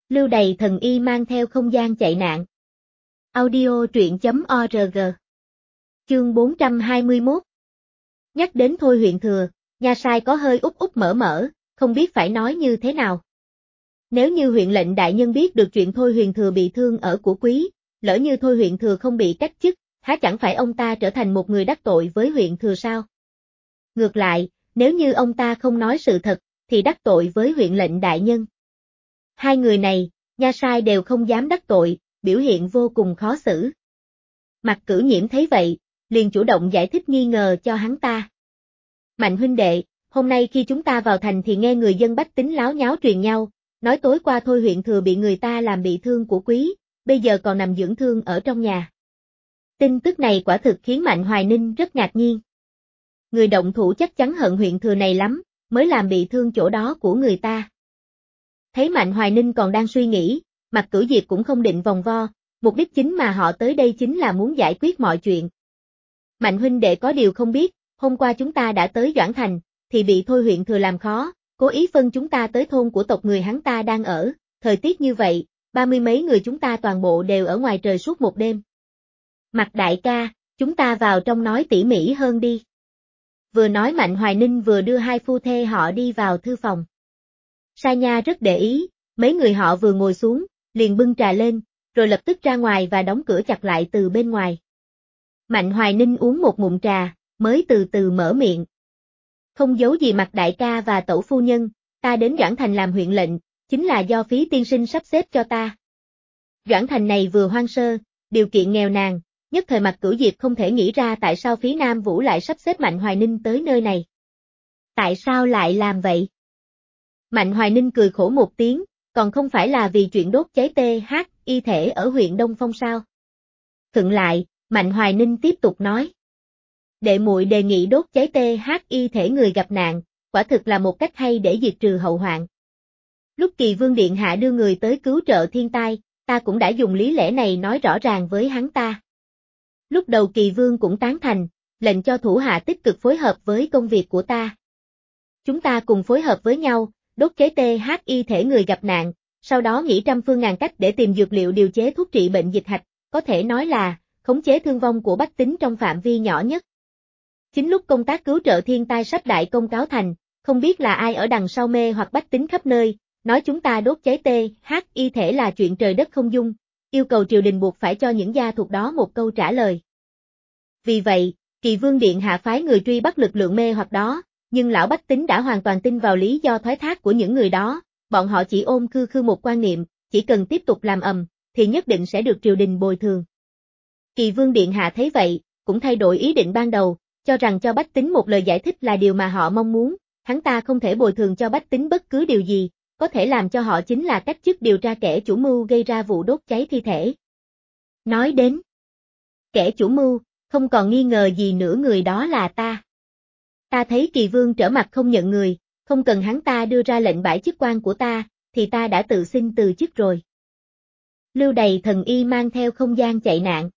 Lưu Đày thần y mang theo không gian chạy nạn. Audio truyện.org. Chương 421. Nhắc đến Thôi huyện thừa, nha sai có hơi úp úp mở mở, không biết phải nói như thế nào. Nếu như huyện lệnh đại nhân biết được chuyện Thôi huyện thừa bị thương ở của quý, lỡ như Thôi huyện thừa không bị cách chức, há chẳng phải ông ta trở thành một người đắc tội với huyện thừa sao? Ngược lại, nếu như ông ta không nói sự thật, thì đắc tội với huyện lệnh đại nhân. Hai người này, nha sai đều không dám đắc tội, biểu hiện vô cùng khó xử. Mạc Cửu Nhiễm thấy vậy, liền chủ động giải thích nghi ngờ cho hắn ta. Mạnh huynh đệ, hôm nay khi chúng ta vào thành thì nghe người dân bách tính láo nháo truyền nhau, nói tối qua Thôi huyện thừa bị người ta làm bị thương của quý, bây giờ còn nằm dưỡng thương ở trong nhà. Tin tức này quả thực khiến Mạnh Hoài Ninh rất ngạc nhiên. Người động thủ chắc chắn hận huyện thừa này lắm, mới làm bị thương chỗ đó của người ta. Thấy Mạnh Hoài Ninh còn đang suy nghĩ, Mạc Cửu Diệp cũng không định vòng vo, mục đích chính mà họ tới đây chính là muốn giải quyết mọi chuyện. Mạnh huynh đệ có điều không biết, hôm qua chúng ta đã tới Doãn Thành, thì bị Thôi huyện thừa làm khó, cố ý phân chúng ta tới thôn của tộc người hắn ta đang ở, thời tiết như vậy, 30 mấy người chúng ta toàn bộ đều ở ngoài trời suốt một đêm. Mạc đại ca, chúng ta vào trong nói tỉ mỉ hơn đi. Vừa nói Mạnh Hoài Ninh vừa đưa hai phu thê họ đi vào thư phòng. Sa Nha rất để ý, mấy người họ vừa ngồi xuống, liền bưng trà lên, rồi lập tức ra ngoài và đóng cửa chặt lại từ bên ngoài. Mạnh Hoài Ninh uống một ngụm trà, mới từ từ mở miệng. Không giấu gì Mạc đại ca và tẩu phu nhân, ta đến Doãn Thành làm huyện lệnh, chính là do Phí tiên sinh sắp xếp cho ta. Doãn Thành này vừa hoang sơ, điều kiện nghèo nàn, nhất thời Mạc Cửu Diệp không thể nghĩ ra tại sao Phí Nam Vũ lại sắp xếp Mạnh Hoài Ninh tới nơi này. Tại sao lại làm vậy? Mạnh Hoài Ninh cười khổ một tiếng, còn không phải là vì chuyện đốt cháy TH y thể ở huyện Đông Phong sao? Khựng lại, Mạnh Hoài Ninh tiếp tục nói. Đệ muội đề nghị đốt cháy TH y thể người gặp nạn, quả thực là một cách hay để diệt trừ hậu hoạn. Lúc Kỳ Vương Điện Hạ đưa người tới cứu trợ thiên tai, ta cũng đã dùng lý lẽ này nói rõ ràng với hắn ta. Lúc đầu Kỳ Vương cũng tán thành, lệnh cho thủ hạ tích cực phối hợp với công việc của ta. Chúng ta cùng phối hợp với nhau, đốt cháy TH y thể người gặp nạn, sau đó nghĩ trăm phương ngàn cách để tìm dược liệu điều chế thuốc trị bệnh dịch hạch, có thể nói là khống chế thương vong của bách tính trong phạm vi nhỏ nhất. Chính lúc công tác cứu trợ thiên tai sắp đại công cáo thành, không biết là ai ở đằng sau mê hoặc bách tính khắp nơi, nói chúng ta đốt cháy TH y thể là chuyện trời đất không dung, yêu cầu triều đình buộc phải cho những gia thuộc đó một câu trả lời. Vì vậy, Kỳ Vương Điện Hạ phái người truy bắt lực lượng mê hoặc đó, nhưng lão bách tính đã hoàn toàn tin vào lý do thoái thác của những người đó, bọn họ chỉ ôm khư khư một quan niệm, chỉ cần tiếp tục làm ầm, thì nhất định sẽ được triều đình bồi thường. Kỳ Vương Điện Hạ thấy vậy, cũng thay đổi ý định ban đầu, cho rằng cho bách tính một lời giải thích là điều mà họ mong muốn, hắn ta không thể bồi thường cho bách tính bất cứ điều gì, có thể làm cho họ chính là cách chức điều tra kẻ chủ mưu gây ra vụ đốt cháy thi thể. Nói đến kẻ chủ mưu, không còn nghi ngờ gì nữa người đó là ta. Ta thấy Kỳ Vương trở mặt không nhận người, không cần hắn ta đưa ra lệnh bãi chức quan của ta, thì ta đã tự xin từ chức rồi. Lưu Đày thần y mang theo không gian chạy nạn.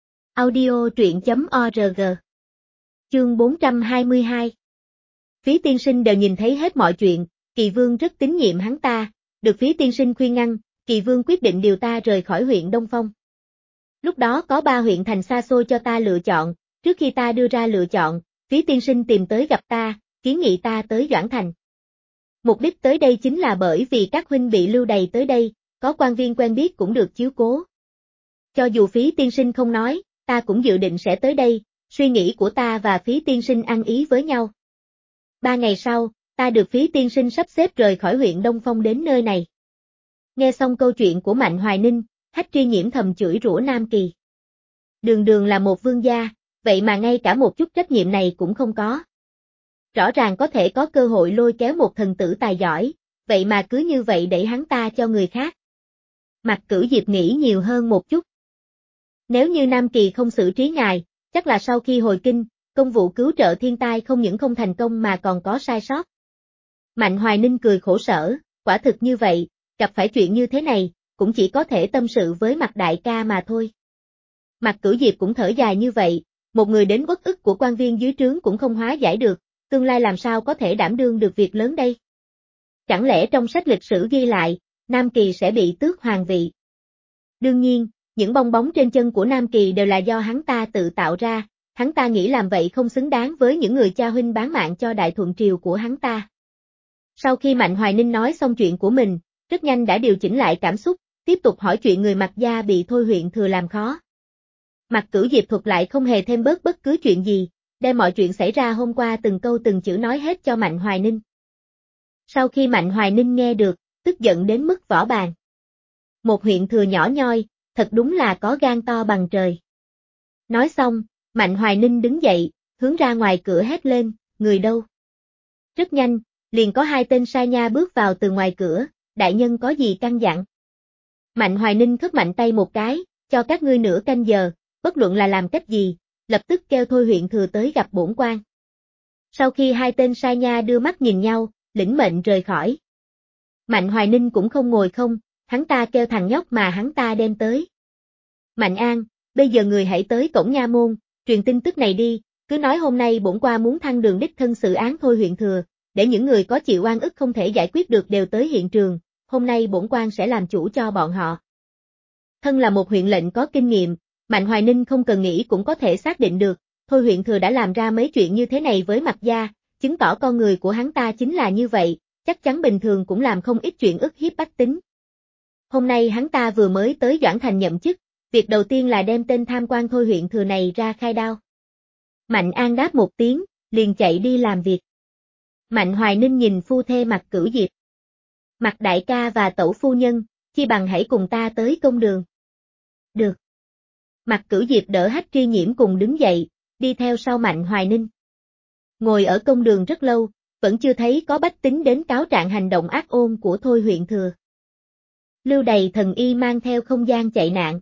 Audio truyện.org. Chương 422. Phí tiên sinh đều nhìn thấy hết mọi chuyện, Kỳ Vương rất tín nhiệm hắn ta, được Phí tiên sinh khuyên ngăn, Kỳ Vương quyết định điều ta rời khỏi huyện Đông Phong. Lúc đó có 3 huyện thành xa xôi cho ta lựa chọn, trước khi ta đưa ra lựa chọn, Phí tiên sinh tìm tới gặp ta, kiến nghị ta tới Doãn Thành. Mục đích tới đây chính là bởi vì các huynh bị lưu đày tới đây, có quan viên quen biết cũng được chiếu cố. Cho dù Phí tiên sinh không nói, ta cũng dự định sẽ tới đây, suy nghĩ của ta và Phí tiên sinh ăn ý với nhau. 3 ngày sau, ta được Phí tiên sinh sắp xếp rời khỏi huyện Đông Phong đến nơi này. Nghe xong câu chuyện của Mạnh Hoài Ninh, Hách Tri Nhiễm thầm chửi rủa Nam Kỳ. Đường đường là một vương gia, vậy mà ngay cả một chút trách nhiệm này cũng không có. Rõ ràng có thể có cơ hội lôi kéo một thần tử tài giỏi, vậy mà cứ như vậy đẩy hắn ta cho người khác. Mạc Cửu Diệp nghĩ nhiều hơn một chút. Nếu như Nam Kỳ không xử trí ngài, chắc là sau khi hồi kinh, công vụ cứu trợ thiên tai không những không thành công mà còn có sai sót. Mạnh Hoài Ninh cười khổ sở, quả thực như vậy, gặp phải chuyện như thế này, cũng chỉ có thể tâm sự với Mạc đại ca mà thôi. Mạc Cửu Diệp cũng thở dài như vậy, một người đến uất ức của quan viên dưới trướng cũng không hóa giải được, tương lai làm sao có thể đảm đương được việc lớn đây? Chẳng lẽ trong sách lịch sử ghi lại, Nam Kỳ sẽ bị tước hoàng vị. Đương nhiên, những bong bóng trên chân của Nam Kỳ đều là do hắn ta tự tạo ra, hắn ta nghĩ làm vậy không xứng đáng với những người cha huynh bán mạng cho Đại Thuận Triều của hắn ta. Sau khi Mạnh Hoài Ninh nói xong chuyện của mình, rất nhanh đã điều chỉnh lại cảm xúc, tiếp tục hỏi chuyện người Mạc gia bị Thôi huyện thừa làm khó. Mạc Cửu Diệp thuật lại không hề thêm bớt bất cứ chuyện gì, đem mọi chuyện xảy ra hôm qua từng câu từng chữ nói hết cho Mạnh Hoài Ninh. Sau khi Mạnh Hoài Ninh nghe được, tức giận đến mức vỏ bàn. Một huyện thừa nhỏ nhoi, thật đúng là có gan to bằng trời. Nói xong, Mạnh Hoài Ninh đứng dậy, hướng ra ngoài cửa hét lên, người đâu? Rất nhanh, liền có hai tên sai nha bước vào từ ngoài cửa, đại nhân có gì căn dặn? Mạnh Hoài Ninh khất mạnh tay một cái, cho các ngươi nửa canh giờ, bất luận là làm cách gì, lập tức kêu Thôi huyện thừa tới gặp bổn quan. Sau khi hai tên sai nha đưa mắt nhìn nhau, lĩnh mệnh rời khỏi. Mạnh Hoài Ninh cũng không ngồi không, hắn ta kêu thằng nhóc mà hắn ta đem tới. Mạnh An, bây giờ người hãy tới cổng nha môn, truyền tin tức này đi, cứ nói hôm nay bổn quan muốn thăng đường đích thân xử án Thôi huyện thừa, để những người có chịu oan ức không thể giải quyết được đều tới hiện trường, hôm nay bổn quan sẽ làm chủ cho bọn họ. Thân là một huyện lệnh có kinh nghiệm, Mạnh Hoài Ninh không cần nghĩ cũng có thể xác định được, Thôi huyện thừa đã làm ra mấy chuyện như thế này với Mạc gia, chứng tỏ con người của hắn ta chính là như vậy, chắc chắn bình thường cũng làm không ít chuyện ức hiếp bách tính. Hôm nay hắn ta vừa mới tới Doãn Thành nhậm chức, việc đầu tiên là đem tên tham quan Thôi huyện thừa này ra khai đao. Mạnh An đáp một tiếng, liền chạy đi làm việc. Mạnh Hoài Ninh nhìn phu thê Mạc Cửu Diệp. Mạc đại ca và tẩu phu nhân, chi bằng hãy cùng ta tới công đường. Được. Mạc Cửu Diệp đỡ Hách Tri Nhiễm cùng đứng dậy, đi theo sau Mạnh Hoài Ninh. Ngồi ở công đường rất lâu, vẫn chưa thấy có bách tính đến cáo trạng hành động ác ôn của Thôi huyện thừa. Lưu Đày thần y mang theo không gian chạy nạn.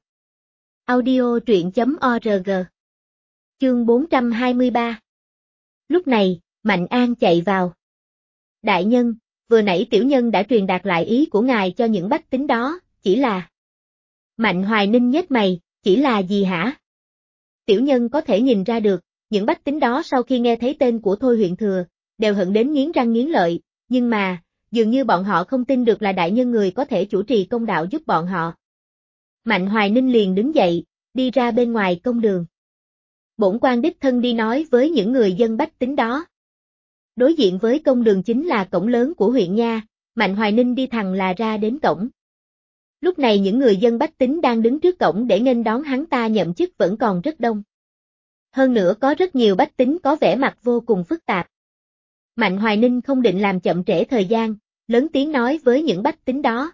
Audio truyện.org. Chương 423. Lúc này, Mạnh An chạy vào. Đại nhân, vừa nãy tiểu nhân đã truyền đạt lại ý của ngài cho những bách tính đó, chỉ là... Mạnh Hoài Ninh nhếch mày, chỉ là gì hả? Tiểu nhân có thể nhìn ra được, những bách tính đó sau khi nghe thấy tên của Thôi huyện thừa, đều hận đến nghiến răng nghiến lợi, nhưng mà, dường như bọn họ không tin được là đại nhân người có thể chủ trì công đạo giúp bọn họ. Mạnh Hoài Ninh liền đứng dậy, đi ra bên ngoài công đường. Bổn quan đích thân đi nói với những người dân bách tính đó. Đối diện với công đường chính là cổng lớn của huyện nha, Mạnh Hoài Ninh đi thẳng là ra đến cổng. Lúc này những người dân bách tính đang đứng trước cổng để nghênh đón hắn ta nhậm chức vẫn còn rất đông. Hơn nữa có rất nhiều bách tính có vẻ mặt vô cùng phức tạp. Mạnh Hoài Ninh không định làm chậm trễ thời gian, lớn tiếng nói với những bách tính đó.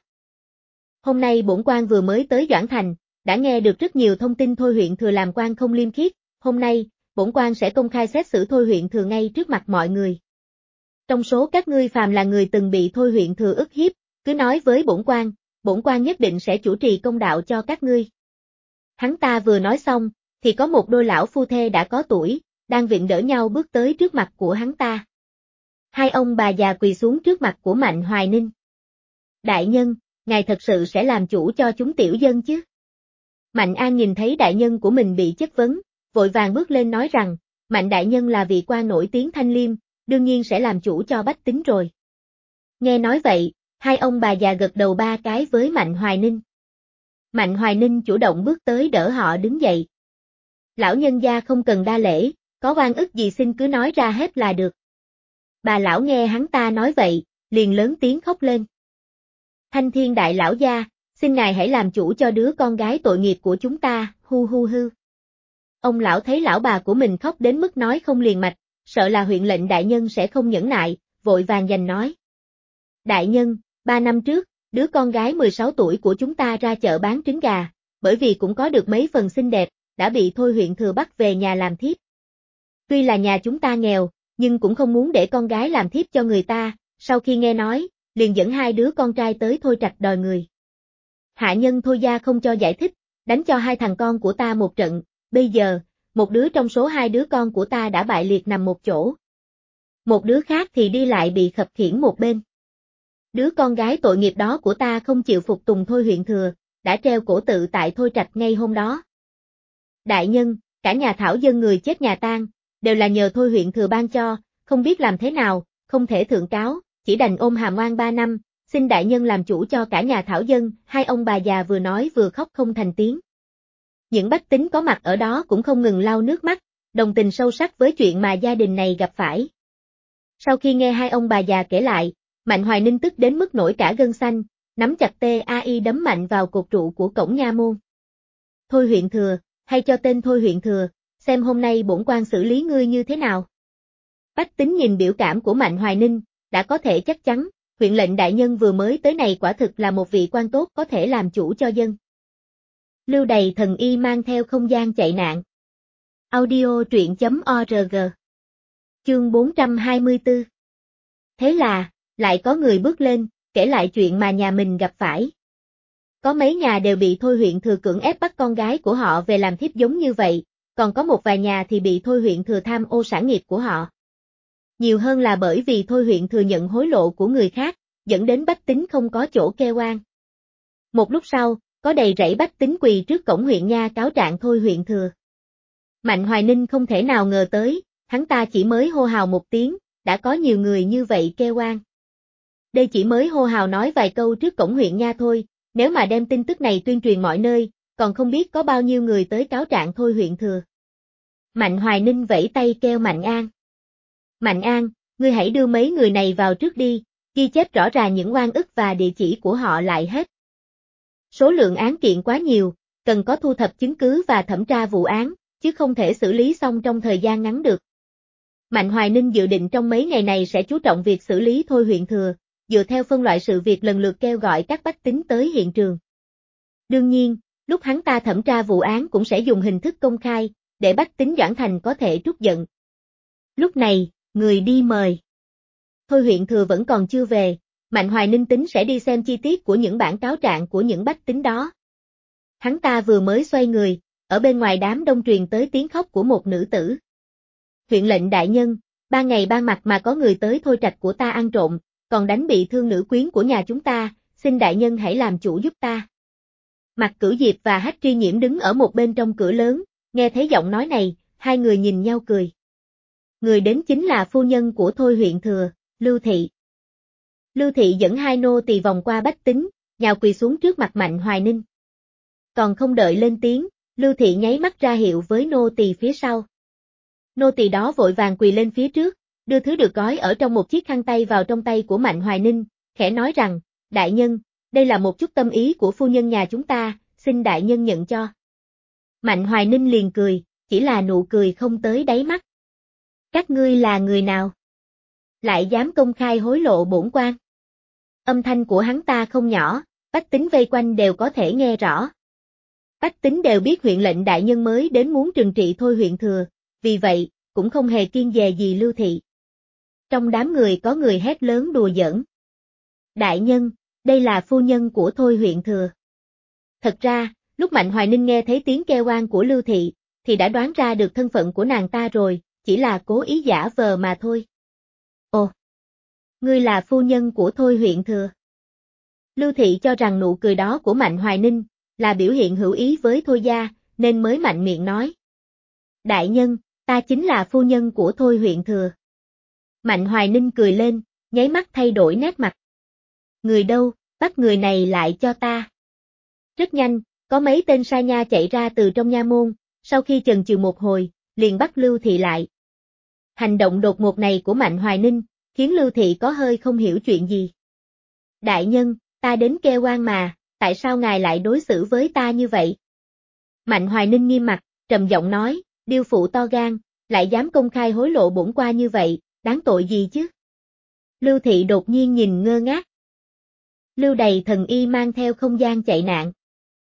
Hôm nay bổn quan vừa mới tới Doãn Thành, đã nghe được rất nhiều thông tin Thôi huyện thừa làm quan không liêm khiết, hôm nay, bổn quan sẽ công khai xét xử Thôi huyện thừa ngay trước mặt mọi người. Trong số các ngươi phàm là người từng bị Thôi huyện thừa ức hiếp, cứ nói với bổn quan nhất định sẽ chủ trì công đạo cho các ngươi. Hắn ta vừa nói xong, thì có một đôi lão phu thê đã có tuổi, đang viện đỡ nhau bước tới trước mặt của hắn ta. Hai ông bà già quỳ xuống trước mặt của Mạnh Hoài Ninh. Đại nhân, ngài thật sự sẽ làm chủ cho chúng tiểu dân chứ? Mạnh An nhìn thấy đại nhân của mình bị chất vấn, vội vàng bước lên nói rằng, Mạnh đại nhân là vị quan nổi tiếng thanh liêm, đương nhiên sẽ làm chủ cho bách tính rồi. Nghe nói vậy, hai ông bà già gật đầu ba cái với Mạnh Hoài Ninh. Mạnh Hoài Ninh chủ động bước tới đỡ họ đứng dậy. Lão nhân gia không cần đa lễ, có oan ức gì xin cứ nói ra hết là được. Bà lão nghe hắn ta nói vậy, liền lớn tiếng khóc lên. Thanh Thiên đại lão gia, xin ngài hãy làm chủ cho đứa con gái tội nghiệp của chúng ta, hu hu hư. Ông lão thấy lão bà của mình khóc đến mức nói không liền mạch, sợ là huyện lệnh đại nhân sẽ không nhẫn nại, vội vàng giành nói. Đại nhân, 3 năm trước, đứa con gái 16 tuổi của chúng ta ra chợ bán trứng gà, bởi vì cũng có được mấy phần xinh đẹp, đã bị Thôi huyện thừa bắt về nhà làm thiếp. Tuy là nhà chúng ta nghèo, nhưng cũng không muốn để con gái làm thiếp cho người ta, sau khi nghe nói, liền dẫn hai đứa con trai tới Thôi Trạch đòi người. Hạ nhân Thôi gia không cho giải thích, đánh cho hai thằng con của ta một trận, bây giờ, một đứa trong số hai đứa con của ta đã bại liệt nằm một chỗ. Một đứa khác thì đi lại bị khập khiễng một bên. Đứa con gái tội nghiệp đó của ta không chịu phục tùng Thôi huyện thừa, đã treo cổ tự tại Thôi Trạch ngay hôm đó. Đại nhân, cả nhà thảo dân người chết nhà tang, đều là nhờ Thôi huyện thừa ban cho, không biết làm thế nào, không thể thượng cáo, chỉ đành ôm hàm oan 3 năm, xin đại nhân làm chủ cho cả nhà thảo dân, hai ông bà già vừa nói vừa khóc không thành tiếng. Những bách tính có mặt ở đó cũng không ngừng lau nước mắt, đồng tình sâu sắc với chuyện mà gia đình này gặp phải. Sau khi nghe hai ông bà già kể lại, Mạnh Hoài Ninh tức đến mức nổi cả gân xanh, nắm chặt tay đấm mạnh vào cột trụ của cổng nha môn. Thôi huyện thừa, hay cho tên Thôi huyện thừa, xem hôm nay bổn quan xử lý ngươi như thế nào. Bách tính nhìn biểu cảm của Mạnh Hoài Ninh, đã có thể chắc chắn, huyện lệnh đại nhân vừa mới tới này quả thực là một vị quan tốt có thể làm chủ cho dân. Lưu Đày thần y mang theo không gian chạy nạn. Audio truyện.org. Chương 424. Thế là, lại có người bước lên, kể lại chuyện mà nhà mình gặp phải. Có mấy nhà đều bị Thôi huyện thừa cưỡng ép bắt con gái của họ về làm thiếp giống như vậy, còn có một vài nhà thì bị Thôi huyện thừa tham ô sản nghiệp của họ. Nhiều hơn là bởi vì Thôi huyện thừa nhận hối lộ của người khác, dẫn đến bách tính không có chỗ kêu oan. Một lúc sau, có đầy rẫy bách tính quỳ trước cổng huyện nha cáo trạng Thôi huyện thừa. Mạnh Hoài Ninh không thể nào ngờ tới, hắn ta chỉ mới hô hào một tiếng, đã có nhiều người như vậy kêu oan. Đây chỉ mới hô hào nói vài câu trước cổng huyện nha thôi, nếu mà đem tin tức này tuyên truyền mọi nơi, còn không biết có bao nhiêu người tới cáo trạng Thôi huyện thừa. Mạnh Hoài Ninh vẫy tay kêu Mạnh An. Mạnh An, ngươi hãy đưa mấy người này vào trước đi, ghi chép rõ ràng những oan ức và địa chỉ của họ lại hết. Số lượng án kiện quá nhiều, cần có thu thập chứng cứ và thẩm tra vụ án, chứ không thể xử lý xong trong thời gian ngắn được. Mạnh Hoài Ninh dự định trong mấy ngày này sẽ chú trọng việc xử lý Thôi huyện thừa, dựa theo phân loại sự việc lần lượt kêu gọi các bách tính tới hiện trường. Đương nhiên, lúc hắn ta thẩm tra vụ án cũng sẽ dùng hình thức công khai, để bách tính Doãn Thành có thể trút giận. Lúc này, người đi mời. Thôi huyện thừa vẫn còn chưa về, Mạnh Hoài Ninh tính sẽ đi xem chi tiết của những bản cáo trạng của những bách tính đó. Hắn ta vừa mới xoay người, ở bên ngoài đám đông truyền tới tiếng khóc của một nữ tử. Huyện lệnh đại nhân, ban ngày ban mặt mà có người tới Thôi trạch của ta ăn trộm, còn đánh bị thương nữ quyến của nhà chúng ta, xin đại nhân hãy làm chủ giúp ta. Mạc Cửu Diệp và Hách Tri Nhiễm đứng ở một bên trong cửa lớn, nghe thấy giọng nói này, hai người nhìn nhau cười. Người đến chính là phu nhân của Thôi huyện thừa, Lưu Thị. Lưu Thị dẫn hai nô tỳ vòng qua bách tính, nhào quỳ xuống trước mặt Mạnh Hoài Ninh. Còn không đợi lên tiếng, Lưu Thị nháy mắt ra hiệu với nô tỳ phía sau. Nô tỳ đó vội vàng quỳ lên phía trước, đưa thứ được gói ở trong một chiếc khăn tay vào trong tay của Mạnh Hoài Ninh, khẽ nói rằng, đại nhân, đây là một chút tâm ý của phu nhân nhà chúng ta, xin đại nhân nhận cho. Mạnh Hoài Ninh liền cười, chỉ là nụ cười không tới đáy mắt. Các ngươi là người nào? Lại dám công khai hối lộ bổn quan? Âm thanh của hắn ta không nhỏ, bách tính vây quanh đều có thể nghe rõ. Bách tính đều biết huyện lệnh đại nhân mới đến muốn trừng trị Thôi huyện thừa, vì vậy, cũng không hề kiêng dè gì Lưu Thị. Trong đám người có người hét lớn đùa giỡn. Đại nhân, đây là phu nhân của Thôi huyện thừa. Thật ra, lúc Mạnh Hoài Ninh nghe thấy tiếng kêu oan của Lưu Thị, thì đã đoán ra được thân phận của nàng ta rồi, chỉ là cố ý giả vờ mà thôi. Ồ! Ngươi là phu nhân của Thôi huyện thừa. Lưu Thị cho rằng nụ cười đó của Mạnh Hoài Ninh là biểu hiện hữu ý với Thôi gia, nên mới mạnh miệng nói. Đại nhân, ta chính là phu nhân của Thôi huyện thừa. Mạnh Hoài Ninh cười lên, nháy mắt thay đổi nét mặt. Người đâu, bắt người này lại cho ta. Rất nhanh, có mấy tên sai nha chạy ra từ trong nha môn, sau khi chần chừ một hồi, liền bắt Lưu Thị lại. Hành động đột ngột này của Mạnh Hoài Ninh, khiến Lưu Thị có hơi không hiểu chuyện gì. Đại nhân, ta đến kêu oan mà, tại sao ngài lại đối xử với ta như vậy? Mạnh Hoài Ninh nghiêm mặt, trầm giọng nói, điêu phụ to gan, lại dám công khai hối lộ bổn quan như vậy, đáng tội gì chứ? Lưu Thị đột nhiên nhìn ngơ ngác. Lưu Đày thần y mang theo không gian chạy nạn.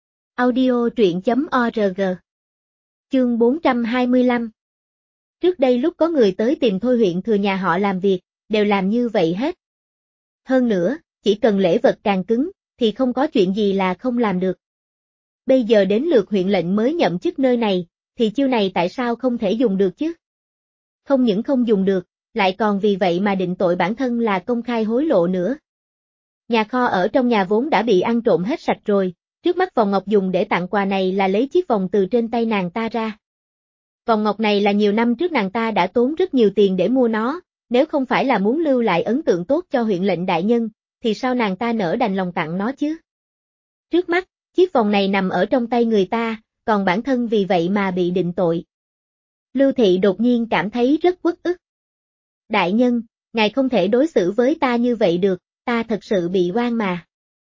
Audio truyện.org. Chương 425. Trước đây lúc có người tới tìm Thôi huyện thừa nhà họ làm việc, đều làm như vậy hết. Hơn nữa, chỉ cần lễ vật càng cứng, thì không có chuyện gì là không làm được. Bây giờ đến lượt huyện lệnh mới nhậm chức nơi này, thì chiêu này tại sao không thể dùng được chứ? Không những không dùng được, lại còn vì vậy mà định tội bản thân là công khai hối lộ nữa. Nhà kho ở trong nhà vốn đã bị ăn trộm hết sạch rồi, trước mắt vòng ngọc dùng để tặng quà này là lấy chiếc vòng từ trên tay nàng ta ra. Vòng ngọc này là nhiều năm trước nàng ta đã tốn rất nhiều tiền để mua nó, nếu không phải là muốn lưu lại ấn tượng tốt cho huyện lệnh đại nhân, thì sao nàng ta nỡ đành lòng tặng nó chứ? Trước mắt, chiếc vòng này nằm ở trong tay người ta, còn bản thân vì vậy mà bị định tội. Lưu Thị đột nhiên cảm thấy rất uất ức. Đại nhân, ngài không thể đối xử với ta như vậy được, ta thật sự bị oan mà.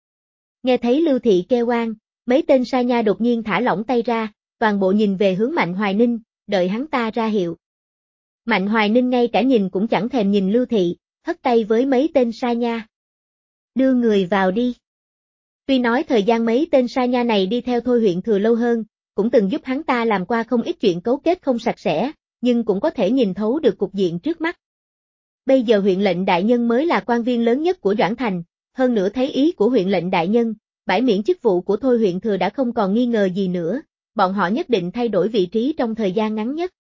Nghe thấy Lưu Thị kêu oan, mấy tên sa nha đột nhiên thả lỏng tay ra, toàn bộ nhìn về hướng Mạnh Hoài Ninh, đợi hắn ta ra hiệu. Mạnh Hoài Ninh ngay cả nhìn cũng chẳng thèm nhìn Lưu Thị, hất tay với mấy tên sa nha. Đưa người vào đi. Tuy nói thời gian mấy tên sa nha này đi theo Thôi Huyện Thừa lâu hơn, cũng từng giúp hắn ta làm qua không ít chuyện cấu kết không sạch sẽ, nhưng cũng có thể nhìn thấu được cục diện trước mắt. Bây giờ huyện lệnh đại nhân mới là quan viên lớn nhất của Doãn Thành, hơn nữa thấy ý của huyện lệnh đại nhân, bãi miễn chức vụ của Thôi Huyện Thừa đã không còn nghi ngờ gì nữa, bọn họ nhất định thay đổi vị trí trong thời gian ngắn nhất.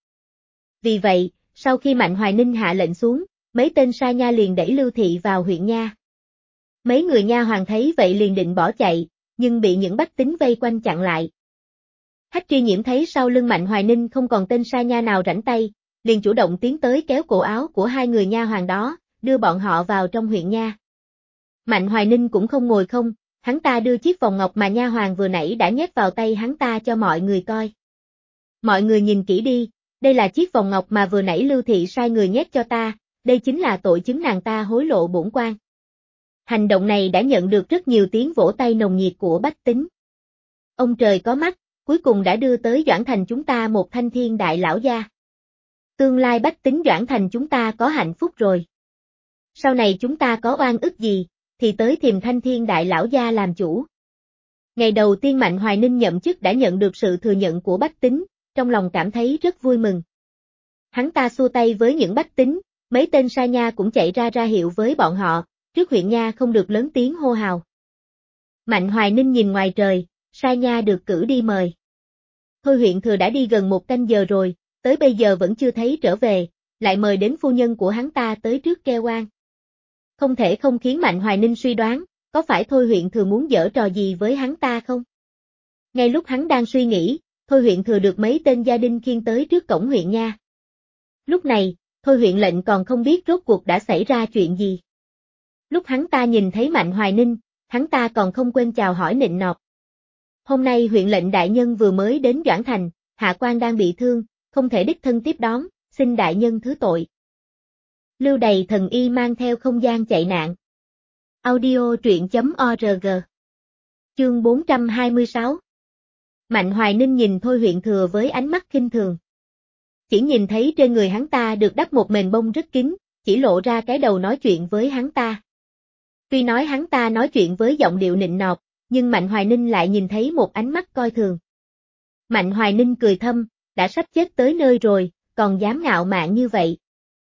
Vì vậy, sau khi Mạnh Hoài Ninh hạ lệnh xuống, mấy tên sa nha liền đẩy Lưu Thị vào huyện nha. Mấy người nha hoàn thấy vậy liền định bỏ chạy, nhưng bị những bách tính vây quanh chặn lại. Hách Tri Nhiễm thấy sau lưng Mạnh Hoài Ninh không còn tên sa nha nào rảnh tay, liền chủ động tiến tới kéo cổ áo của hai người nha hoàn đó, đưa bọn họ vào trong huyện nha. Mạnh Hoài Ninh cũng không ngồi không, hắn ta đưa chiếc vòng ngọc mà nha hoàn vừa nãy đã nhét vào tay hắn ta cho mọi người coi. Mọi người nhìn kỹ đi, đây là chiếc vòng ngọc mà vừa nãy Lưu Thị sai người nhét cho ta, đây chính là tội chứng nàng ta hối lộ bổn quan. Hành động này đã nhận được rất nhiều tiếng vỗ tay nồng nhiệt của bách tính. Ông trời có mắt, cuối cùng đã đưa tới Doãn Thành chúng ta một thanh thiên đại lão gia. Tương lai bách tính Doãn Thành chúng ta có hạnh phúc rồi. Sau này chúng ta có oan ức gì, thì tới tìm thanh thiên đại lão gia làm chủ. Ngày đầu tiên Mạnh Hoài Ninh nhậm chức đã nhận được sự thừa nhận của bách tính, trong lòng cảm thấy rất vui mừng. Hắn ta xua tay với những bách tính, mấy tên sa nha cũng chạy ra hiệu với bọn họ, trước huyện nha không được lớn tiếng hô hào. Mạnh Hoài Ninh nhìn ngoài trời, sa nha được cử đi mời. Thôi Huyện Thừa đã đi gần 1 canh giờ rồi, tới bây giờ vẫn chưa thấy trở về, lại mời đến phu nhân của hắn ta tới trước kêu oan. Không thể không khiến Mạnh Hoài Ninh suy đoán, có phải Thôi Huyện Thừa muốn giở trò gì với hắn ta không? Ngay lúc hắn đang suy nghĩ, Thôi Huyện Thừa được mấy tên gia đình khiêng tới trước cổng huyện nha. Lúc này, Thôi huyện lệnh còn không biết rốt cuộc đã xảy ra chuyện gì. Lúc hắn ta nhìn thấy Mạnh Hoài Ninh, hắn ta còn không quên chào hỏi nịnh nọt. Hôm nay huyện lệnh đại nhân vừa mới đến Doãn Thành, hạ quan đang bị thương, không thể đích thân tiếp đón, xin đại nhân thứ tội. Lưu Đày thần y mang theo không gian chạy nạn. Audio truyện.org. Chương 426. Mạnh Hoài Ninh nhìn Thôi Huyện Thừa với ánh mắt khinh thường. Chỉ nhìn thấy trên người hắn ta được đắp một mền bông rất kín, chỉ lộ ra cái đầu nói chuyện với hắn ta. Tuy nói hắn ta nói chuyện với giọng điệu nịnh nọt, nhưng Mạnh Hoài Ninh lại nhìn thấy một ánh mắt coi thường. Mạnh Hoài Ninh cười thầm, đã sắp chết tới nơi rồi, còn dám ngạo mạn như vậy.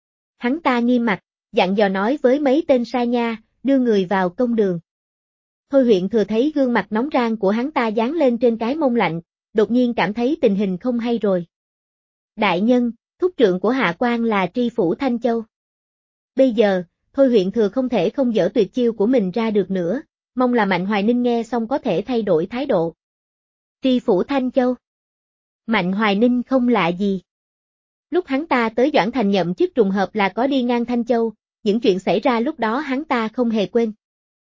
Hắn ta nghiêm mặt, dặn dò nói với mấy tên sa nha, đưa người vào công đường. Thôi Huyện Thừa thấy gương mặt nóng rang của hắn ta dán lên trên cái mông lạnh, đột nhiên cảm thấy tình hình không hay rồi. Đại nhân, thúc trượng của hạ quan là tri phủ Thanh Châu. Bây giờ, Thôi Huyện Thừa không thể không dở tuyệt chiêu của mình ra được nữa, mong là Mạnh Hoài Ninh nghe xong có thể thay đổi thái độ. Tri phủ Thanh Châu. Mạnh Hoài Ninh không lạ gì. Lúc hắn ta tới Doãn Thành nhậm chức trùng hợp là có đi ngang Thanh Châu, những chuyện xảy ra lúc đó hắn ta không hề quên.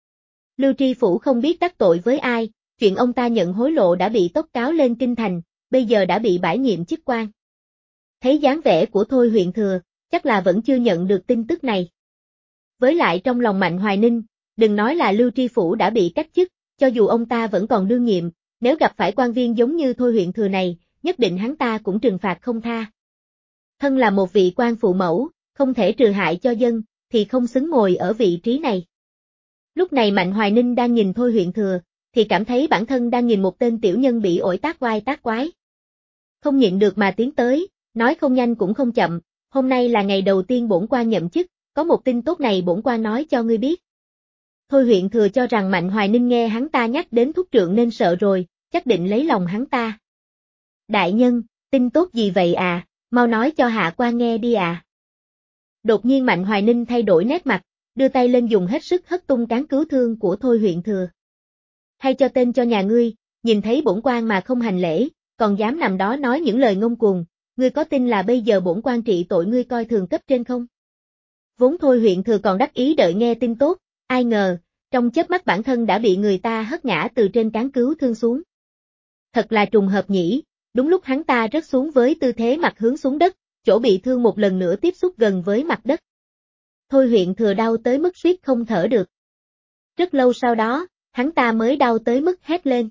Lưu tri phủ không biết đắc tội với ai, chuyện ông ta nhận hối lộ đã bị tố cáo lên kinh thành, bây giờ đã bị bãi nhiệm chức quan. Thấy dáng vẻ của Thôi Huyện Thừa, chắc là vẫn chưa nhận được tin tức này. Với lại trong lòng Mạnh Hoài Ninh, đừng nói là Lưu tri phủ đã bị cách chức, cho dù ông ta vẫn còn đương nhiệm, nếu gặp phải quan viên giống như Thôi Huyện Thừa này, nhất định hắn ta cũng trừng phạt không tha. Thân là một vị quan phụ mẫu, không thể trừ hại cho dân, thì không xứng ngồi ở vị trí này. Lúc này Mạnh Hoài Ninh đang nhìn Thôi Huyện Thừa, thì cảm thấy bản thân đang nhìn một tên tiểu nhân bị ổi tác oai tác quái. Không nhịn được mà tiến tới, nói không nhanh cũng không chậm, hôm nay là ngày đầu tiên bổn quan nhậm chức, có một tin tốt này bổn quan nói cho ngươi biết. Thôi Huyện Thừa cho rằng Mạnh Hoài Ninh nghe hắn ta nhắc đến thúc trượng nên sợ rồi, chắc định lấy lòng hắn ta. Đại nhân, tin tốt gì vậy à, mau nói cho hạ quan nghe đi à. Đột nhiên Mạnh Hoài Ninh thay đổi nét mặt, đưa tay lên dùng hết sức hất tung cán cứu thương của Thôi Huyện Thừa. Hay cho tên cho nhà ngươi, nhìn thấy bổn quan mà không hành lễ, còn dám nằm đó nói những lời ngông cuồng, ngươi có tin là bây giờ bổn quan trị tội ngươi coi thường cấp trên không? Vốn Thôi Huyện Thừa còn đắc ý đợi nghe tin tốt, ai ngờ, Trong chớp mắt bản thân đã bị người ta hất ngã từ trên cán cứu thương xuống. Thật là trùng hợp nhỉ, đúng lúc hắn ta rớt xuống với tư thế mặt hướng xuống đất, chỗ bị thương một lần nữa tiếp xúc gần với mặt đất. Thôi Huyện Thừa đau tới mức suýt không thở được. Rất lâu sau đó, hắn ta mới đau tới mức hét lên.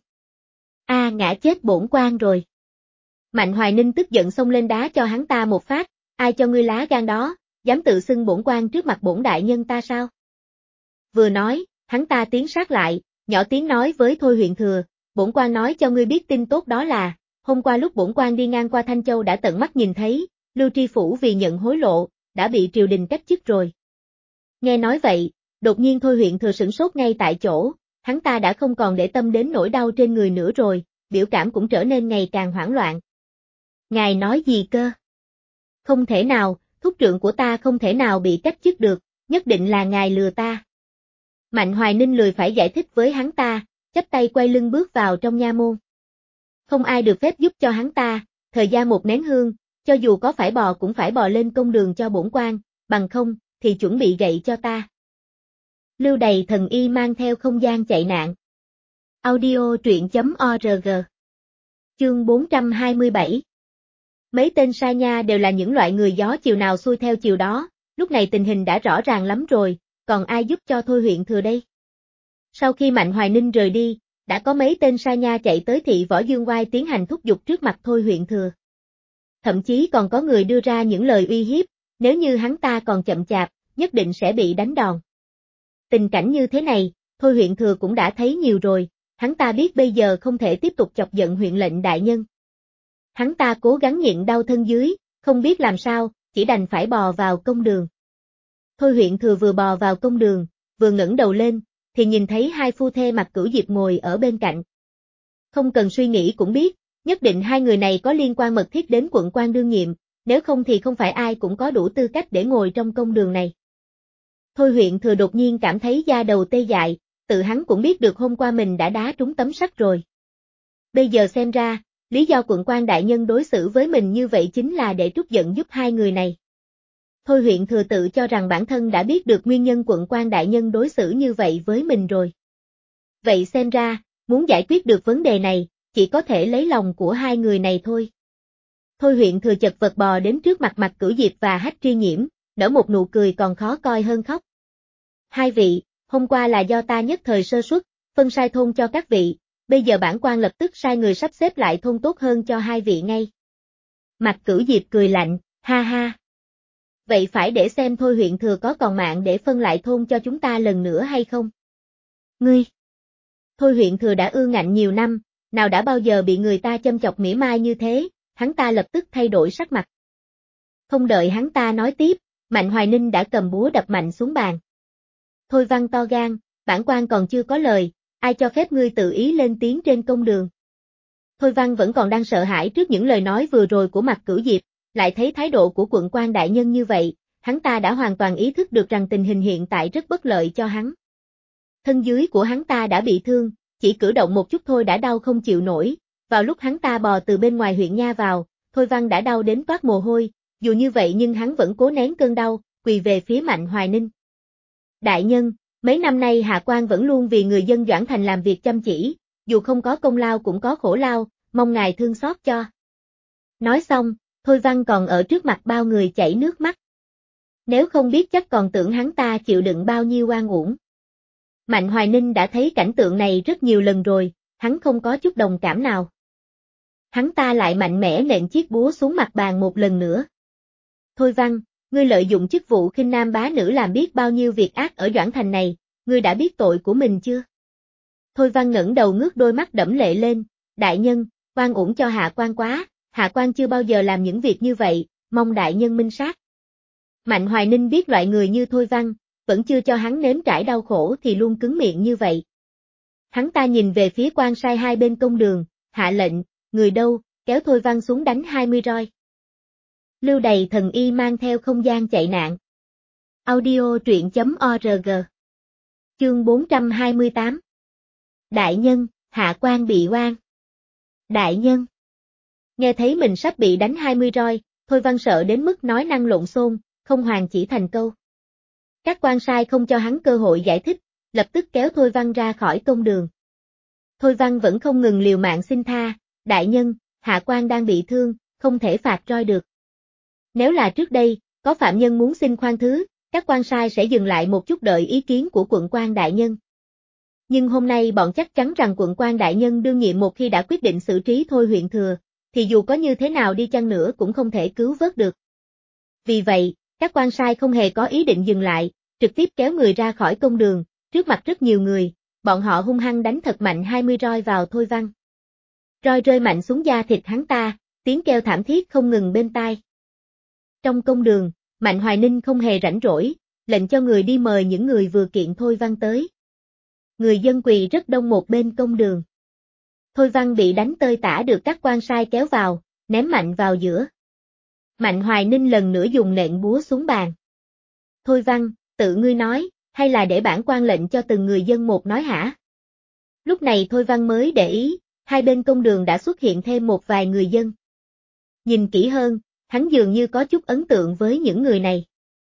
Ngã chết bổn quan rồi. Mạnh Hoài Ninh tức giận xông lên đá cho hắn ta một phát, ai cho ngươi lá gan đó, dám tự xưng bổn quan trước mặt bổn đại nhân ta sao? Vừa nói, hắn ta tiến sát lại, nhỏ tiếng nói với Thôi Huyện Thừa, bổn quan nói cho ngươi biết tin tốt đó là, hôm qua lúc bổn quan đi ngang qua Thanh Châu đã tận mắt nhìn thấy, Lưu Tri Phủ vì nhận hối lộ, đã bị triều đình cách chức rồi. Nghe nói vậy, đột nhiên Thôi Huyện Thừa sửng sốt ngay tại chỗ, hắn ta đã không còn để tâm đến nỗi đau trên người nữa rồi, biểu cảm cũng trở nên ngày càng hoảng loạn. Ngài nói gì cơ? Không thể nào, thúc trượng của ta không thể nào bị cách chức được, nhất định là ngài lừa ta. Mạnh Hoài Ninh lười phải giải thích với hắn ta, chắp tay quay lưng bước vào trong nha môn. Không ai được phép giúp cho hắn ta, thời gian một nén hương, cho dù có phải bò cũng phải bò lên công đường cho bổn quan, bằng không, thì chuẩn bị gậy cho ta. Lưu Đày thần y mang theo không gian chạy nạn. Audio truyện.org. Chương 427. Mấy tên sa nha đều là những loại người gió chiều nào xuôi theo chiều đó, lúc này tình hình đã rõ ràng lắm rồi, còn ai giúp cho Thôi Huyện Thừa đây? Sau khi Mạnh Hoài Ninh rời đi, đã có mấy tên sa nha chạy tới thị Võ Dương Oai tiến hành thúc giục trước mặt Thôi Huyện Thừa. Thậm chí còn có người đưa ra những lời uy hiếp, nếu như hắn ta còn chậm chạp, nhất định sẽ bị đánh đòn. Tình cảnh như thế này, Thôi Huyện Thừa cũng đã thấy nhiều rồi, hắn ta biết bây giờ không thể tiếp tục chọc giận huyện lệnh đại nhân. Hắn ta cố gắng nhịn đau thân dưới, không biết làm sao, chỉ đành phải bò vào công đường. Thôi Huyện Thừa vừa bò vào công đường, vừa ngẩng đầu lên, thì nhìn thấy hai phu thê Mạc Cửu Diệp ngồi ở bên cạnh. Không cần suy nghĩ cũng biết, nhất định hai người này có liên quan mật thiết đến quận quan đương nhiệm, nếu không thì không phải ai cũng có đủ tư cách để ngồi trong công đường này. Thôi Huyện Thừa đột nhiên cảm thấy da đầu tê dại, tự hắn cũng biết được hôm qua mình đã đá trúng tấm sắt rồi. Bây giờ xem ra, lý do quận quan đại nhân đối xử với mình như vậy chính là để trút giận giúp hai người này. Thôi Huyện Thừa tự cho rằng bản thân đã biết được nguyên nhân quận quan đại nhân đối xử như vậy với mình rồi. Vậy xem ra, muốn giải quyết được vấn đề này, chỉ có thể lấy lòng của hai người này thôi. Thôi Huyện Thừa chật vật bò đến trước mặt Mạc Cửu Diệp và Hách Tri Nhiễm, nở một nụ cười còn khó coi hơn khóc. Hai vị, hôm qua là do ta nhất thời sơ suất, phân sai thôn cho các vị, bây giờ bản quan lập tức sai người sắp xếp lại thôn tốt hơn cho hai vị ngay. Mạc Cửu Diệp cười lạnh, ha ha. Vậy phải để xem Thôi Huyện Thừa có còn mạng để phân lại thôn cho chúng ta lần nữa hay không? Ngươi! Thôi Huyện Thừa đã ương ngạnh nhiều năm, nào đã bao giờ bị người ta châm chọc mỉa mai như thế, hắn ta lập tức thay đổi sắc mặt. Không đợi hắn ta nói tiếp, Mạnh Hoài Ninh đã cầm búa đập mạnh xuống bàn. Thôi Văn to gan, bản quan còn chưa có lời, ai cho phép ngươi tự ý lên tiếng trên công đường. Thôi Văn vẫn còn đang sợ hãi trước những lời nói vừa rồi của Mạc Cửu Diệp, lại thấy thái độ của quận quan đại nhân như vậy, hắn ta đã hoàn toàn ý thức được rằng tình hình hiện tại rất bất lợi cho hắn. Thân dưới của hắn ta đã bị thương, chỉ cử động một chút thôi đã đau không chịu nổi, vào lúc hắn ta bò từ bên ngoài huyện nha vào, Thôi Văn đã đau đến toát mồ hôi, dù như vậy nhưng hắn vẫn cố nén cơn đau, quỳ về phía Mạnh Hoài Ninh. Đại nhân, mấy năm nay hạ quan vẫn luôn vì người dân Doãn Thành làm việc chăm chỉ, dù không có công lao cũng có khổ lao, mong ngài thương xót cho. Nói xong, Thôi Văn còn ở trước mặt bao người chảy nước mắt. Nếu không biết chắc còn tưởng hắn ta chịu đựng bao nhiêu oan uổng. Mạnh Hoài Ninh đã thấy cảnh tượng này rất nhiều lần rồi, hắn không có chút đồng cảm nào. Hắn ta lại mạnh mẽ nện chiếc búa xuống mặt bàn một lần nữa. Thôi Văn, ngươi lợi dụng chức vụ khinh nam bá nữ làm biết bao nhiêu việc ác ở Doãn Thành này, ngươi đã biết tội của mình chưa? Thôi Văn ngẩng đầu ngước đôi mắt đẫm lệ lên, đại nhân, oan uổng cho hạ quan quá, hạ quan chưa bao giờ làm những việc như vậy, mong đại nhân minh sát. Mạnh Hoài Ninh biết loại người như Thôi Văn, vẫn chưa cho hắn nếm trải đau khổ thì luôn cứng miệng như vậy. Hắn ta nhìn về phía quan sai hai bên công đường, hạ lệnh, người đâu, kéo Thôi Văn xuống đánh 20 roi. Lưu Đày thần y mang theo không gian chạy nạn. Audio truyện.org. Chương 428. Đại nhân, hạ quan bị oan. Đại nhân. Nghe thấy mình sắp bị đánh 20 roi, Thôi Văn sợ đến mức nói năng lộn xộn, không hoàn chỉ thành câu. Các quan sai không cho hắn cơ hội giải thích, lập tức kéo Thôi Văn ra khỏi công đường. Thôi Văn vẫn không ngừng liều mạng xin tha, đại nhân, hạ quan đang bị thương, không thể phạt roi được. Nếu là trước đây, có phạm nhân muốn xin khoan thứ, các quan sai sẽ dừng lại một chút đợi ý kiến của quận quan đại nhân. Nhưng hôm nay bọn chắc chắn rằng quận quan đại nhân đương nhiệm một khi đã quyết định xử trí Thôi huyện thừa, thì dù có như thế nào đi chăng nữa cũng không thể cứu vớt được. Vì vậy, các quan sai không hề có ý định dừng lại, trực tiếp kéo người ra khỏi công đường, trước mặt rất nhiều người, bọn họ hung hăng đánh thật mạnh 20 roi vào Thôi Văn. Roi rơi mạnh xuống da thịt hắn ta, tiếng kêu thảm thiết không ngừng bên tai. Trong công đường, Mạnh Hoài Ninh không hề rảnh rỗi, lệnh cho người đi mời những người vừa kiện Thôi Văn tới. Người dân quỳ rất đông một bên công đường. Thôi Văn bị đánh tơi tả được các quan sai kéo vào, ném mạnh vào giữa. Mạnh Hoài Ninh lần nữa dùng nện búa xuống bàn. Thôi Văn, tự ngươi nói, hay là để bản quan lệnh cho từng người dân một nói hả? Lúc này Thôi Văn mới để ý, hai bên công đường đã xuất hiện thêm một vài người dân. Nhìn kỹ hơn, hắn dường như có chút ấn tượng với những người này.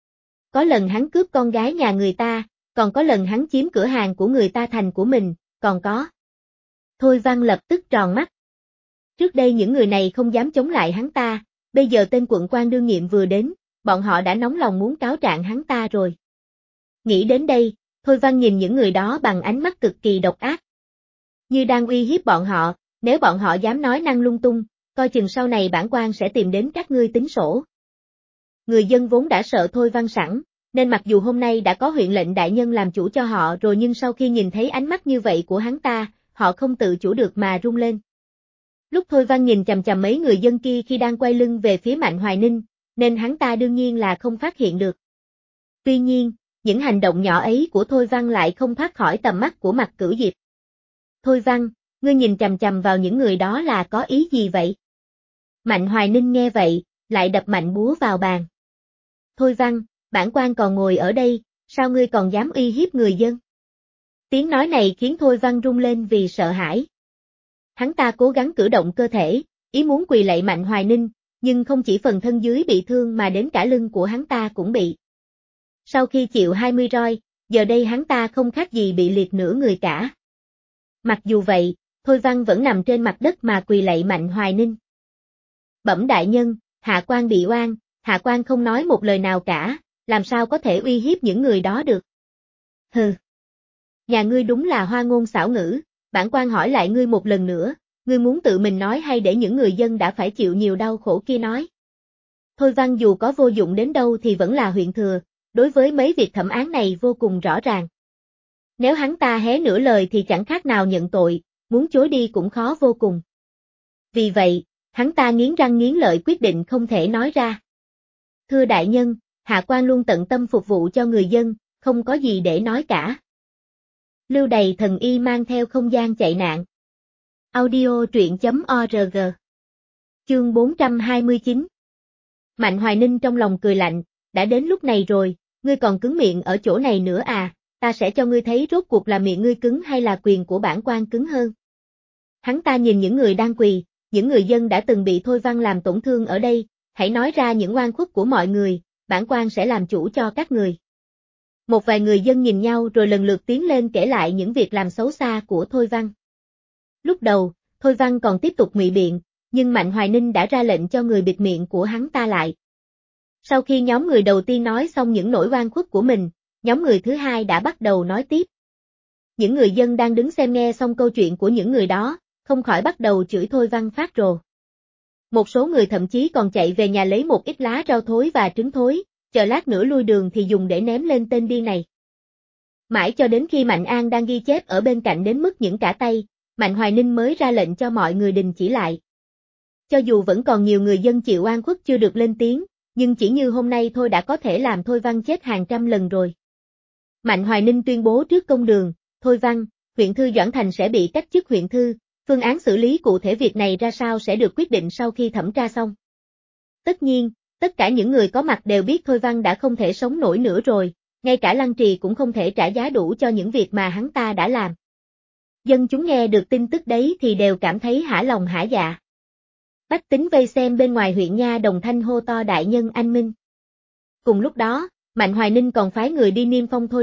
Có lần hắn cướp con gái nhà người ta, còn có lần hắn chiếm cửa hàng của người ta thành của mình, còn có. Thôi Văn lập tức tròn mắt. Trước đây những người này không dám chống lại hắn ta, bây giờ tên quận quan đương nhiệm vừa đến, bọn họ đã nóng lòng muốn cáo trạng hắn ta rồi. Nghĩ đến đây, Thôi Văn nhìn những người đó bằng ánh mắt cực kỳ độc ác. Như đang uy hiếp bọn họ, nếu bọn họ dám nói năng lung tung, coi chừng sau này bản quan sẽ tìm đến các ngươi tính sổ. Người dân vốn đã sợ Thôi Văn sẵn, nên mặc dù hôm nay đã có huyện lệnh đại nhân làm chủ cho họ rồi nhưng sau khi nhìn thấy ánh mắt như vậy của hắn ta, họ không tự chủ được mà run lên. Lúc Thôi Văn nhìn chằm chằm mấy người dân kia khi đang quay lưng về phía Mạnh Hoài Ninh, nên hắn ta đương nhiên là không phát hiện được. Tuy nhiên, những hành động nhỏ ấy của Thôi Văn lại không thoát khỏi tầm mắt của Mạc Cửu Diệp. Thôi Văn, ngươi nhìn chằm chằm vào những người đó là có ý gì vậy? Mạnh Hoài Ninh nghe vậy, lại đập mạnh búa vào bàn. Thôi Văn, bản quan còn ngồi ở đây, sao ngươi còn dám uy hiếp người dân? Tiếng nói này khiến Thôi Văn run lên vì sợ hãi. Hắn ta cố gắng cử động cơ thể, ý muốn quỳ lạy Mạnh Hoài Ninh, nhưng không chỉ phần thân dưới bị thương mà đến cả lưng của hắn ta cũng bị. Sau khi chịu 20 roi, giờ đây hắn ta không khác gì bị liệt nửa người cả. Mặc dù vậy, Thôi Văn vẫn nằm trên mặt đất mà quỳ lạy Mạnh Hoài Ninh. Bẩm đại nhân, hạ quan bị oan, hạ quan không nói một lời nào cả, làm sao có thể uy hiếp những người đó được. Hừ. Nhà ngươi đúng là hoa ngôn xảo ngữ, bản quan hỏi lại ngươi một lần nữa, ngươi muốn tự mình nói hay để những người dân đã phải chịu nhiều đau khổ kia nói. Thôi Văn dù có vô dụng đến đâu thì vẫn là huyện thừa, đối với mấy việc thẩm án này vô cùng rõ ràng. Nếu hắn ta hé nửa lời thì chẳng khác nào nhận tội, muốn chối đi cũng khó vô cùng. Vì vậy, hắn ta nghiến răng nghiến lợi quyết định không thể nói ra. Thưa đại nhân, hạ quan luôn tận tâm phục vụ cho người dân, không có gì để nói cả. Lưu Đày thần y mang theo không gian chạy nạn. Audio truyện.org. Chương 429. Mạnh Hoài Ninh trong lòng cười lạnh, đã đến lúc này rồi, ngươi còn cứng miệng ở chỗ này nữa à, ta sẽ cho ngươi thấy rốt cuộc là miệng ngươi cứng hay là quyền của bản quan cứng hơn. Hắn ta nhìn những người đang quỳ, những người dân đã từng bị Thôi Văn làm tổn thương ở đây, hãy nói ra những oan khuất của mọi người, bản quan sẽ làm chủ cho các người. Một vài người dân nhìn nhau rồi lần lượt tiến lên kể lại những việc làm xấu xa của Thôi Văn. Lúc đầu, Thôi Văn còn tiếp tục ngụy biện, nhưng Mạnh Hoài Ninh đã ra lệnh cho người bịt miệng của hắn ta lại. Sau khi nhóm người đầu tiên nói xong những nỗi oan khuất của mình, nhóm người thứ hai đã bắt đầu nói tiếp. Những người dân đang đứng xem nghe xong câu chuyện của những người đó, không khỏi bắt đầu chửi Thôi Văn phát rồ. Một số người thậm chí còn chạy về nhà lấy một ít lá rau thối và trứng thối, chờ lát nữa lui đường thì dùng để ném lên tên điên này. Mãi cho đến khi Mạnh An đang ghi chép ở bên cạnh đến mức những cả tay, Mạnh Hoài Ninh mới ra lệnh cho mọi người đình chỉ lại. Cho dù vẫn còn nhiều người dân chịu oan khuất chưa được lên tiếng, nhưng chỉ như hôm nay thôi đã có thể làm Thôi Văn chết hàng trăm lần rồi. Mạnh Hoài Ninh tuyên bố trước công đường, Thôi Văn, huyện thư Doãn Thành sẽ bị cách chức huyện thư, phương án xử lý cụ thể việc này ra sao sẽ được quyết định sau khi thẩm tra xong. Tất nhiên, tất cả những người có mặt đều biết Thôi Văn đã không thể sống nổi nữa rồi, ngay cả Lăng Trì cũng không thể trả giá đủ cho những việc mà hắn ta đã làm. Dân chúng nghe được tin tức đấy thì đều cảm thấy hả lòng hả dạ. Bách tính vây xem bên ngoài huyện nha đồng thanh hô to đại nhân anh minh. Cùng lúc đó, Mạnh Hoài Ninh còn phái người đi niêm phong Thôi Trạch,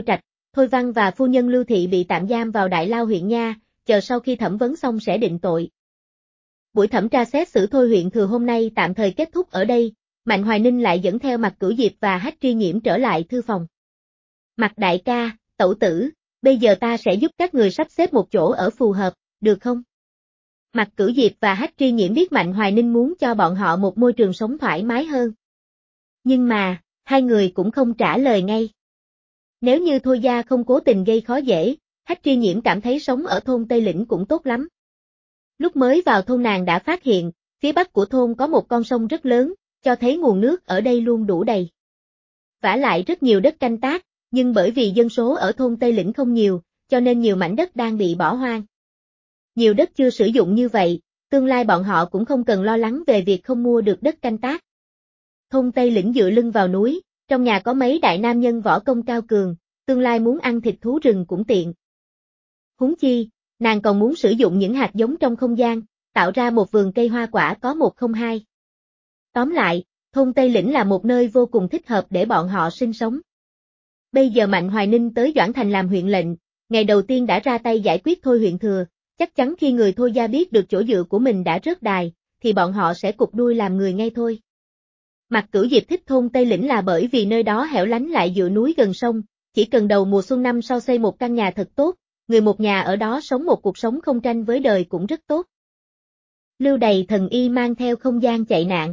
Thôi Văn và phu nhân Lưu Thị bị tạm giam vào Đại Lao huyện nha, chờ sau khi thẩm vấn xong sẽ định tội. Buổi thẩm tra xét xử Thôi huyện thừa hôm nay tạm thời kết thúc ở đây, Mạnh Hoài Ninh lại dẫn theo Mạc Cửu Diệp và Hách Tri Nhiễm trở lại thư phòng. Mạc đại ca, tẩu tử, bây giờ ta sẽ giúp các người sắp xếp một chỗ ở phù hợp, được không? Mạc Cửu Diệp và Hách Tri Nhiễm biết Mạnh Hoài Ninh muốn cho bọn họ một môi trường sống thoải mái hơn. Nhưng mà, hai người cũng không trả lời ngay. Nếu như Thôi gia không cố tình gây khó dễ, Hách Tri Nhiễm cảm thấy sống ở thôn Tây Lĩnh cũng tốt lắm. Lúc mới vào thôn nàng đã phát hiện, phía bắc của thôn có một con sông rất lớn, cho thấy nguồn nước ở đây luôn đủ đầy. Vả lại rất nhiều đất canh tác, nhưng bởi vì dân số ở thôn Tây Lĩnh không nhiều, cho nên nhiều mảnh đất đang bị bỏ hoang. Nhiều đất chưa sử dụng như vậy, tương lai bọn họ cũng không cần lo lắng về việc không mua được đất canh tác. Thôn Tây Lĩnh dựa lưng vào núi, trong nhà có mấy đại nam nhân võ công cao cường, tương lai muốn ăn thịt thú rừng cũng tiện. Huống chi, nàng còn muốn sử dụng những hạt giống trong không gian, tạo ra một vườn cây hoa quả có 102. Tóm lại, thôn Tây Lĩnh là một nơi vô cùng thích hợp để bọn họ sinh sống. Bây giờ Mạnh Hoài Ninh tới Doãn Thành làm huyện lệnh, ngày đầu tiên đã ra tay giải quyết Thôi huyện thừa, chắc chắn khi người Thôi gia biết được chỗ dựa của mình đã rớt đài, thì bọn họ sẽ cụp đuôi làm người ngay thôi. Mạc Cửu Diệp thích thôn Tây Lĩnh là bởi vì nơi đó hẻo lánh lại dựa núi gần sông, chỉ cần đầu mùa xuân năm sau xây một căn nhà thật tốt, người một nhà ở đó sống một cuộc sống không tranh với đời cũng rất tốt. Lưu Đày thần y mang theo không gian chạy nạn.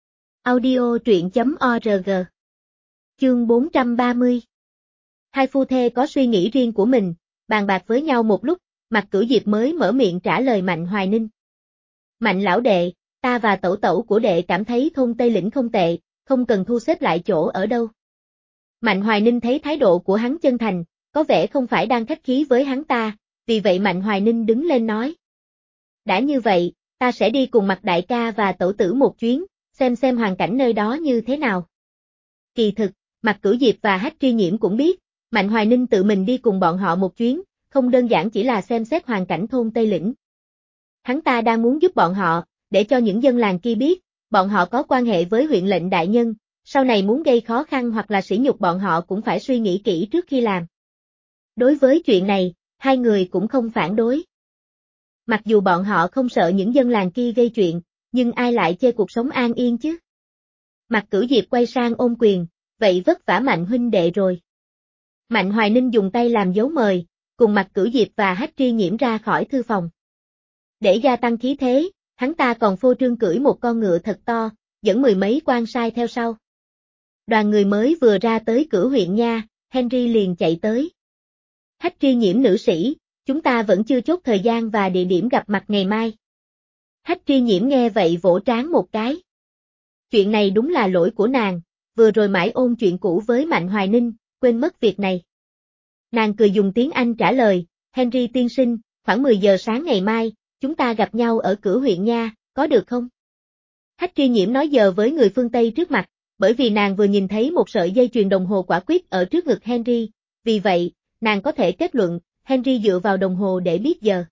Audio truyện.org. Chương 430. Hai phu thê có suy nghĩ riêng của mình, bàn bạc với nhau một lúc, Mạc Cửu Diệp mới mở miệng trả lời Mạnh Hoài Ninh. Mạnh lão đệ, ta và tẩu tẩu của đệ cảm thấy thôn Tây Lĩnh không tệ, không cần thu xếp lại chỗ ở đâu. Mạnh Hoài Ninh thấy thái độ của hắn chân thành, có vẻ không phải đang khách khí với hắn ta, vì vậy Mạnh Hoài Ninh đứng lên nói. Đã như vậy, ta sẽ đi cùng Mạc đại ca và tẩu tử một chuyến, xem hoàn cảnh nơi đó như thế nào. Kỳ thực, Mạc Cửu Diệp và Hách Tri Nhiễm cũng biết, Mạnh Hoài Ninh tự mình đi cùng bọn họ một chuyến, không đơn giản chỉ là xem xét hoàn cảnh thôn Tây Lĩnh. Hắn ta đang muốn giúp bọn họ, để cho những dân làng kia biết, bọn họ có quan hệ với huyện lệnh đại nhân, sau này muốn gây khó khăn hoặc là sỉ nhục bọn họ cũng phải suy nghĩ kỹ trước khi làm. Đối với chuyện này, hai người cũng không phản đối. Mặc dù bọn họ không sợ những dân làng kia gây chuyện, nhưng ai lại chê cuộc sống an yên chứ? Mạc Cửu Diệp quay sang ôm quyền, vậy vất vả Mạnh huynh đệ rồi. Mạnh Hoài Ninh dùng tay làm dấu mời, cùng Mạc Cửu Diệp và Hách Tri Nhiễm ra khỏi thư phòng. Để gia tăng khí thế, hắn ta còn phô trương cưỡi một con ngựa thật to, dẫn mười mấy quan sai theo sau. Đoàn người mới vừa ra tới cửa huyện nha, Henry liền chạy tới. Hách Tri Nhiễm nữ sĩ, chúng ta vẫn chưa chốt thời gian và địa điểm gặp mặt ngày mai. Hách Tri Nhiễm nghe vậy vỗ trán một cái. Chuyện này đúng là lỗi của nàng, vừa rồi mãi ôn chuyện cũ với Mạnh Hoài Ninh, quên mất việc này. Nàng cười dùng tiếng Anh trả lời, Henry tiên sinh, khoảng 10 giờ sáng ngày mai, chúng ta gặp nhau ở cửa huyện nha, có được không? Hách Tri Nhiễm nói giờ với người phương Tây trước mặt, bởi vì nàng vừa nhìn thấy một sợi dây chuyền đồng hồ quả quyết ở trước ngực Henry, vì vậy, nàng có thể kết luận, Henry dựa vào đồng hồ để biết giờ.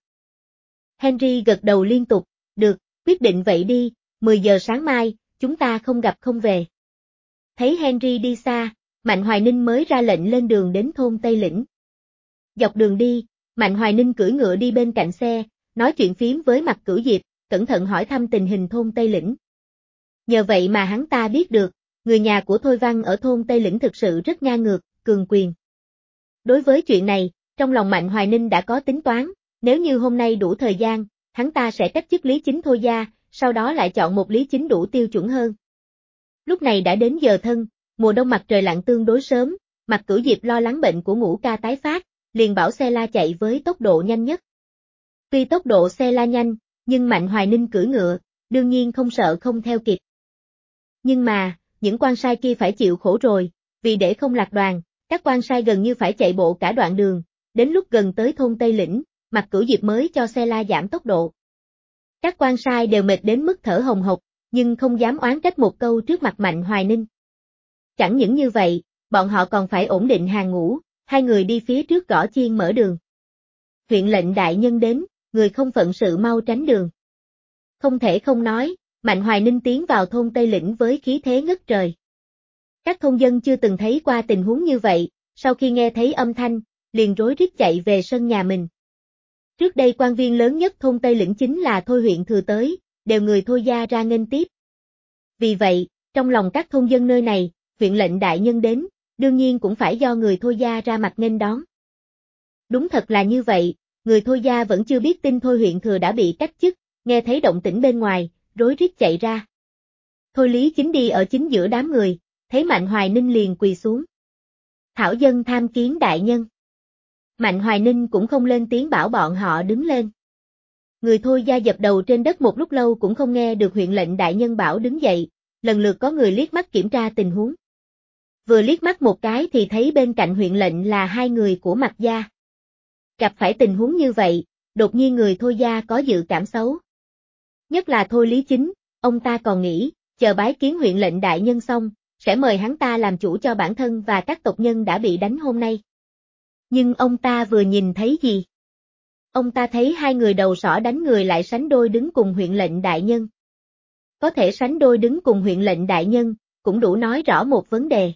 Henry gật đầu liên tục, được, quyết định vậy đi, 10 giờ sáng mai, chúng ta không gặp không về. Thấy Henry đi xa, Mạnh Hoài Ninh mới ra lệnh lên đường đến thôn Tây Lĩnh. Dọc đường đi, Mạnh Hoài Ninh cưỡi ngựa đi bên cạnh xe, nói chuyện phím với Mạc Cửu Diệp, cẩn thận hỏi thăm tình hình thôn Tây Lĩnh. Nhờ vậy mà hắn ta biết được, người nhà của Thôi Văn ở thôn Tây Lĩnh thực sự rất ngang ngược, cường quyền. Đối với chuyện này, trong lòng Mạnh Hoài Ninh đã có tính toán, nếu như hôm nay đủ thời gian, hắn ta sẽ cách chức lý chính Thôi gia, sau đó lại chọn một lý chính đủ tiêu chuẩn hơn. Lúc này đã đến giờ thân, mùa đông mặt trời lặn tương đối sớm, Mạc Cửu Diệp lo lắng bệnh của Ngũ Ca tái phát, liền bảo xe la chạy với tốc độ nhanh nhất. Tuy tốc độ xe la nhanh, nhưng Mạnh Hoài Ninh cưỡi ngựa, đương nhiên không sợ không theo kịp. Nhưng mà, những quan sai kia phải chịu khổ rồi, vì để không lạc đoàn, các quan sai gần như phải chạy bộ cả đoạn đường, đến lúc gần tới thôn Tây Lĩnh, Mạc Cửu Diệp mới cho xe la giảm tốc độ. Các quan sai đều mệt đến mức thở hồng hộc, nhưng không dám oán trách một câu trước mặt Mạnh Hoài Ninh. Chẳng những như vậy, bọn họ còn phải ổn định hàng ngũ, hai người đi phía trước gõ chiên mở đường. Huyện lệnh đại nhân đến, người không phận sự mau tránh đường. Không thể không nói, Mạnh Hoài Ninh tiến vào thôn Tây Lĩnh với khí thế ngất trời. Các thôn dân chưa từng thấy qua tình huống như vậy, sau khi nghe thấy âm thanh, liền rối rít chạy về sân nhà mình. Trước đây quan viên lớn nhất thôn Tây Lĩnh chính là Thôi huyện thừa tới, đều người Thôi gia ra nghênh tiếp. Vì vậy, trong lòng các thôn dân nơi này, huyện lệnh đại nhân đến, đương nhiên cũng phải do người Thôi gia ra mặt nghênh đón. Đúng thật là như vậy, người Thôi gia vẫn chưa biết tin Thôi huyện thừa đã bị cách chức, nghe thấy động tĩnh bên ngoài, rối rít chạy ra. Thôi Lý Chính đi ở chính giữa đám người, thấy Mạnh Hoài Ninh liền quỳ xuống. Thảo dân tham kiến đại nhân. Mạnh Hoài Ninh cũng không lên tiếng bảo bọn họ đứng lên. Người Thôi gia dập đầu trên đất một lúc lâu cũng không nghe được huyện lệnh đại nhân bảo đứng dậy, lần lượt có người liếc mắt kiểm tra tình huống. Vừa liếc mắt một cái thì thấy bên cạnh huyện lệnh là hai người của Mạc gia. Gặp phải tình huống như vậy, đột nhiên người Thôi gia có dự cảm xấu. Nhất là Thôi Lý Chính, ông ta còn nghĩ, chờ bái kiến huyện lệnh đại nhân xong, sẽ mời hắn ta làm chủ cho bản thân và các tộc nhân đã bị đánh hôm nay. Nhưng ông ta vừa nhìn thấy gì? Ông ta thấy hai người đầu sỏ đánh người lại sánh đôi đứng cùng huyện lệnh đại nhân. Có thể sánh đôi đứng cùng huyện lệnh đại nhân, cũng đủ nói rõ một vấn đề.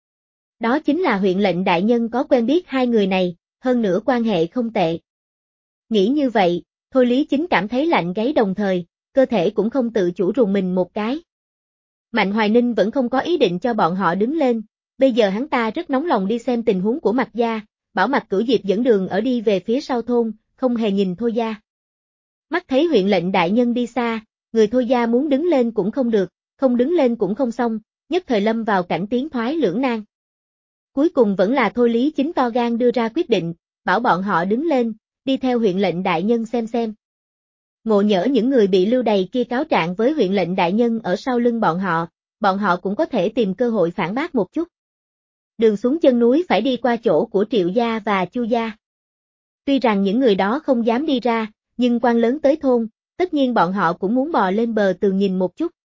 Đó chính là huyện lệnh đại nhân có quen biết hai người này, hơn nữa quan hệ không tệ. Nghĩ như vậy, Thôi Lý Chính cảm thấy lạnh gáy đồng thời, cơ thể cũng không tự chủ rùng mình một cái. Mạnh Hoài Ninh vẫn không có ý định cho bọn họ đứng lên, bây giờ hắn ta rất nóng lòng đi xem tình huống của Mạc gia, bảo Mạc Cửu Diệp dẫn đường ở đi về phía sau thôn, không hề nhìn Thôi gia. Mắt thấy huyện lệnh đại nhân đi xa, người Thôi gia muốn đứng lên cũng không được, không đứng lên cũng không xong, nhất thời lâm vào cảnh tiến thoái lưỡng nan. Cuối cùng vẫn là Thôi Lý Chính to gan đưa ra quyết định, bảo bọn họ đứng lên, đi theo huyện lệnh đại nhân xem. Ngộ nhỡ những người bị lưu đày kia cáo trạng với huyện lệnh đại nhân ở sau lưng bọn họ cũng có thể tìm cơ hội phản bác một chút. Đường xuống chân núi phải đi qua chỗ của Triệu gia và Chu gia. Tuy rằng những người đó không dám đi ra, nhưng quan lớn tới thôn, tất nhiên bọn họ cũng muốn bò lên bờ tường nhìn một chút.